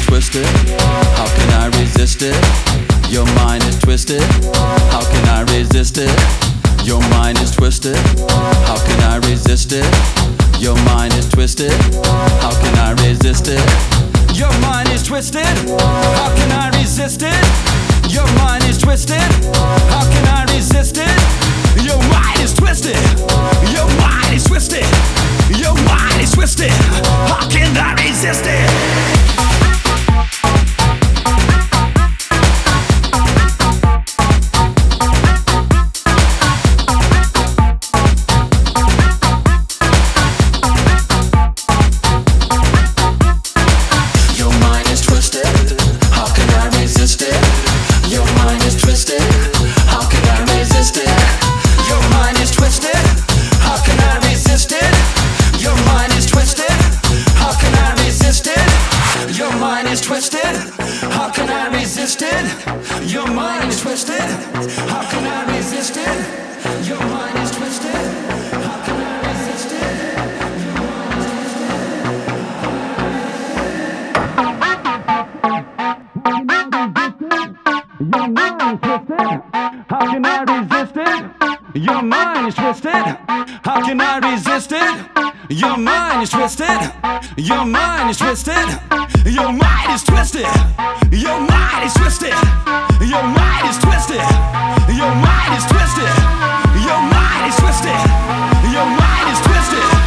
twisted. How can I resist it? Your mind is twisted. How can I resist it? Your mind is twisted. How can I resist it? Your mind is twisted. How can I resist it? Your mind is twisted. How can I resist it? Your mind is twisted. How can I resist it? Your mind is twisted. Your mind is twisted. Your mind is twisted. How can I resist it? How can I resist it? Your mind is twisted. How can I resist it? Your mind is twisted. How can I resist it? Your mind is twisted. How can I resist it? Your mind is twisted. How can I resist it? Your mind is twisted. Your mind is twisted. Your mind is twisted. Your mind is twisted. Your mind is twisted. Your mind is twisted. Your mind is twisted. Your mind is twisted.